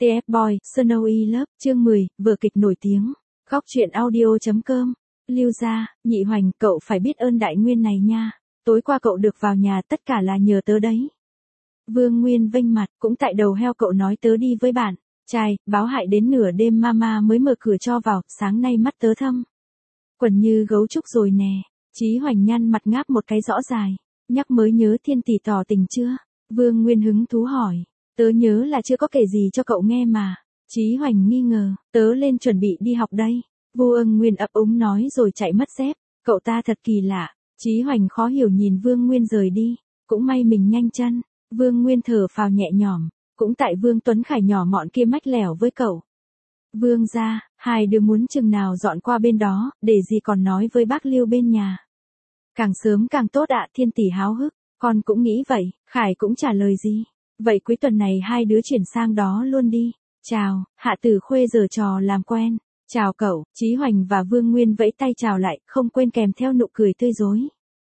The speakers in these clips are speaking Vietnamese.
TF Boy, Snowy Love, chương 10, vở kịch nổi tiếng. Góc truyện audio.com. Lưu gia, Nhị Hoành, cậu phải biết ơn Đại Nguyên này nha. Tối qua cậu được vào nhà tất cả là nhờ tớ đấy. Vương Nguyên vênh mặt, cũng tại đầu heo cậu nói tớ đi với bạn. Trai, báo hại đến nửa đêm mama mới mở cửa cho vào, sáng nay mắt tớ thâm. Quần như gấu trúc rồi nè. Chí Hoành nhăn mặt ngáp một cái rõ dài. Nhắc mới nhớ Thiên tỷ tỏ tình chưa? Vương Nguyên hứng thú hỏi. Tớ nhớ là chưa có kể gì cho cậu nghe mà. Chí Hoành nghi ngờ, tớ lên chuẩn bị đi học đây. Vô Ưng Nguyên ấp úng nói rồi chạy mất dép. Cậu ta thật kỳ lạ. Chí Hoành khó hiểu nhìn Vương Nguyên rời đi. Cũng may mình nhanh chân. Vương Nguyên thở phào nhẹ nhõm. Cũng tại Vương Tuấn Khải nhỏ mọn kia mách lẻo với cậu. Vương gia, hai đứa muốn chừng nào dọn qua bên đó, để gì còn nói với bác Lưu bên nhà. Càng sớm càng tốt ạ. Thiên tỷ háo hức. Con cũng nghĩ vậy. Khải cũng trả lời gì. Vậy cuối tuần này hai đứa chuyển sang đó luôn đi. Chào, Hạ Tử Khuê giở trò làm quen. Chào cậu. Chí Hoành và Vương Nguyên vẫy tay chào lại, không quên kèm theo nụ cười tươi rói.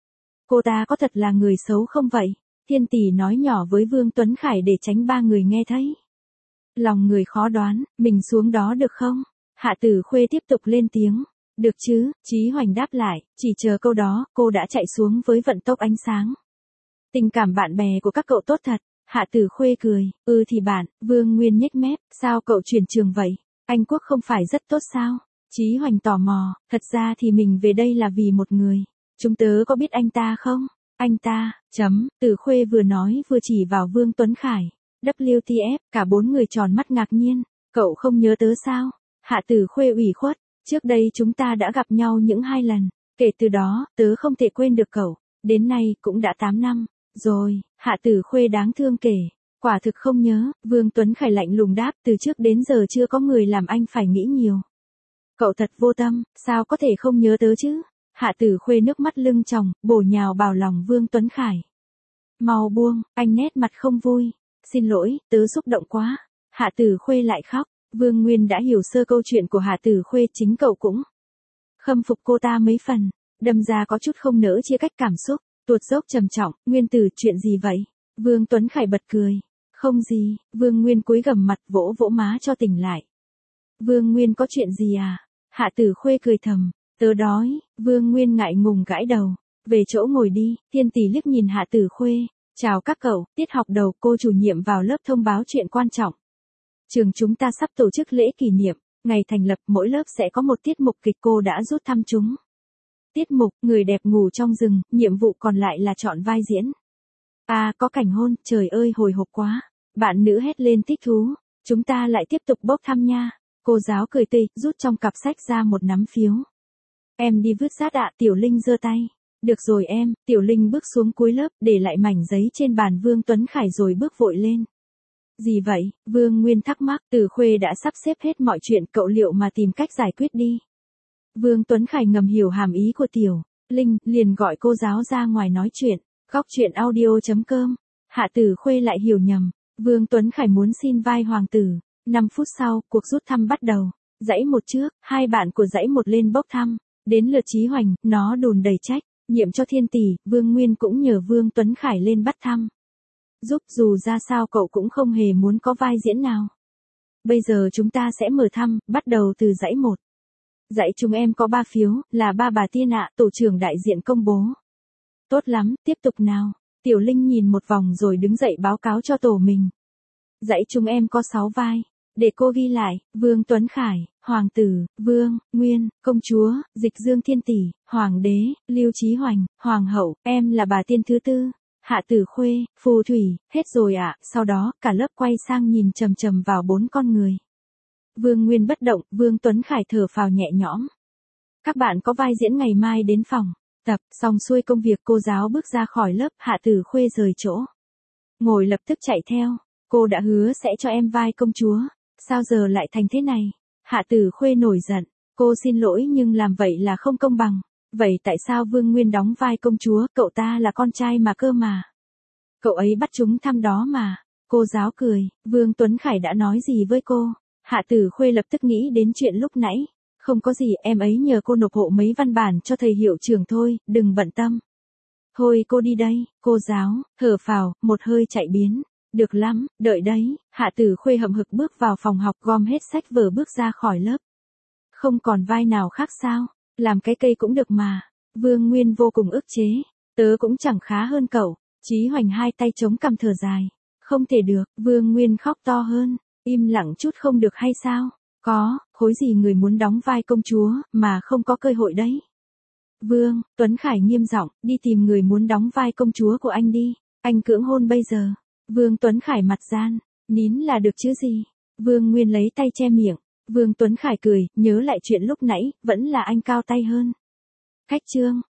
Cô ta có thật là người xấu không vậy? Thiên tỷ nói nhỏ với Vương Tuấn Khải để tránh ba người nghe thấy. Lòng người khó đoán, mình xuống đó được không? Hạ Tử Khuê tiếp tục lên tiếng. Được chứ, Chí Hoành đáp lại, chỉ chờ câu đó, cô đã chạy xuống với vận tốc ánh sáng. Tình cảm bạn bè của các cậu tốt thật. Hạ Tử Khuê cười, thì bạn. Vương Nguyên nhếch mép, sao cậu chuyển trường vậy? Anh Quốc không phải rất tốt sao? Chí Hoành tò mò, thật ra thì mình về đây là vì một người. Chúng tớ có biết anh ta không? Anh ta, Tử Khuê vừa nói vừa chỉ vào Vương Tuấn Khải. WTF, cả bốn người tròn mắt ngạc nhiên. Cậu không nhớ tớ sao? Hạ Tử Khuê ủy khuất, trước đây chúng ta đã gặp nhau những 2 lần. Kể từ đó, tớ không thể quên được cậu. Đến nay, cũng đã 8 năm. Rồi, Hạ Tử Khuê đáng thương kể. Quả thực không nhớ. Vương Tuấn Khải lạnh lùng đáp, từ trước đến giờ chưa có người làm anh phải nghĩ nhiều. Cậu thật vô tâm, sao có thể không nhớ tớ chứ? Hạ Tử Khuê nước mắt lưng tròng, bổ nhào vào lòng Vương Tuấn Khải. Mau buông, anh nét mặt không vui. Xin lỗi, tớ xúc động quá. Hạ Tử Khuê lại khóc. Vương Nguyên đã hiểu sơ câu chuyện của Hạ Tử Khuê, chính cậu cũng khâm phục cô ta mấy phần. Đâm ra có chút không nỡ chia cách cảm xúc. Tuột dốc trầm trọng, Nguyên tử, chuyện gì vậy? Vương Tuấn Khải bật cười. Không gì. Vương Nguyên cúi gằm mặt vỗ vỗ má cho tỉnh lại. Vương Nguyên có chuyện gì à? Hạ Tử Khuê cười thầm. Tớ đói. Vương Nguyên ngại ngùng gãi đầu. Về chỗ ngồi đi. Thiên tỷ liếc nhìn Hạ Tử Khuê. Chào các cậu, tiết học đầu cô chủ nhiệm vào lớp thông báo chuyện quan trọng. Trường chúng ta sắp tổ chức lễ kỷ niệm. Ngày thành lập mỗi lớp sẽ có một tiết mục kịch, cô đã rút thăm chúng. Tiết mục, người đẹp ngủ trong rừng, nhiệm vụ còn lại là chọn vai diễn. Có cảnh hôn, trời ơi hồi hộp quá. Bạn nữ hét lên thích thú. Chúng ta lại tiếp tục bốc thăm nha. Cô giáo cười tươi, rút trong cặp sách ra một nắm phiếu. Em đi vứt rác ạ. Tiểu Linh giơ tay. Được rồi em. Tiểu Linh bước xuống cuối lớp, để lại mảnh giấy trên bàn Vương Tuấn Khải rồi bước vội lên. Gì vậy? Vương Nguyên thắc mắc. Tử Khuê đã sắp xếp hết mọi chuyện, cậu liệu mà tìm cách giải quyết đi. Vương Tuấn Khải ngầm hiểu hàm ý của Tiểu Linh, liền gọi cô giáo ra ngoài nói chuyện. Góc truyện audio.com. Hạ Tử Khuê lại hiểu nhầm. Vương Tuấn Khải muốn xin vai hoàng tử. 5 phút sau, cuộc rút thăm bắt đầu. Dãy một trước, hai bạn của dãy một lên bốc thăm. Đến lượt Chí Hoành, nó đùn đầy trách nhiệm cho Thiên tỷ. Vương Nguyên cũng nhờ Vương Tuấn Khải lên bắt thăm. Giúp, dù ra sao cậu cũng không hề muốn có vai diễn nào. Bây giờ chúng ta sẽ mở thăm, bắt đầu từ dãy 1. Dãy chúng em có 3 phiếu, là ba bà Tiên ạ. Tổ trưởng đại diện công bố. Tốt lắm, tiếp tục nào. Tiểu Linh nhìn một vòng rồi đứng dậy báo cáo cho tổ mình. Dãy chúng em có 6 vai. Để cô ghi lại. Vương Tuấn Khải, Hoàng tử, Vương Nguyên, Công chúa, Dịch Dương Thiên tỷ, Hoàng đế, Lưu Chí Hoành, Hoàng hậu, em là bà Tiên thứ 4. Hạ Tử Khuê, Phù Thủy, hết rồi ạ. Sau đó, cả lớp quay sang nhìn chằm chằm vào 4 con người. Vương Nguyên bất động, Vương Tuấn Khải thở phào nhẹ nhõm. Các bạn có vai diễn ngày mai đến phòng tập. Xong xuôi công việc, cô giáo bước ra khỏi lớp. Hạ Tử Khuê rời chỗ ngồi lập tức chạy theo. Cô đã hứa sẽ cho em vai công chúa. Sao giờ lại thành thế này? Hạ Tử Khuê nổi giận. Cô xin lỗi nhưng làm vậy là không công bằng. Vậy tại sao Vương Nguyên đóng vai công chúa? Cậu ta là con trai mà cơ mà. Cậu ấy bắt chúng thăm đó mà. Cô giáo cười. Vương Tuấn Khải đã nói gì với cô? Hạ Tử Khuê lập tức nghĩ đến chuyện lúc nãy. Không có gì, em ấy nhờ cô nộp hộ mấy văn bản cho thầy hiệu trưởng thôi, đừng bận tâm. Thôi cô đi đây. Cô giáo thở phào, một hơi chạy biến. Được lắm, đợi đấy. Hạ Tử Khuê hậm hực bước vào phòng học gom hết sách vở bước ra khỏi lớp. Không còn vai nào khác sao? Làm cái cây cũng được mà. Vương Nguyên vô cùng ức chế. Tớ cũng chẳng khá hơn cậu. Chí Hoành hai tay chống cằm thở dài. Không thể được, Vương Nguyên khóc to hơn. Im lặng chút không được hay sao? Có, khối gì người muốn đóng vai công chúa, mà không có cơ hội đấy. Vương, Tuấn Khải nghiêm giọng, đi tìm người muốn đóng vai công chúa của anh đi. Anh cưỡng hôn bây giờ. Vương Tuấn Khải mặt gian, nín là được chứ gì. Vương Nguyên lấy tay che miệng. Vương Tuấn Khải cười, nhớ lại chuyện lúc nãy, vẫn là anh cao tay hơn. Khách trương,